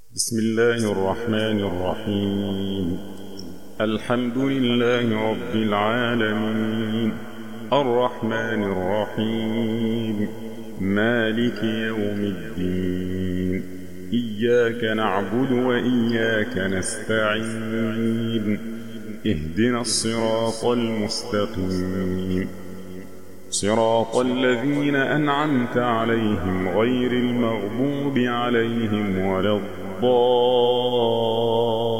بسم الله الرحمن الرحيم. الحمد لله رب العالمين، الرحمن الرحيم، مالك يوم الدين. إياك نعبد وإياك نستعين. اهدنا الصراط المستقيم، صراط الذين أنعمت عليهم غير المغضوب عليهم ولا الضالين.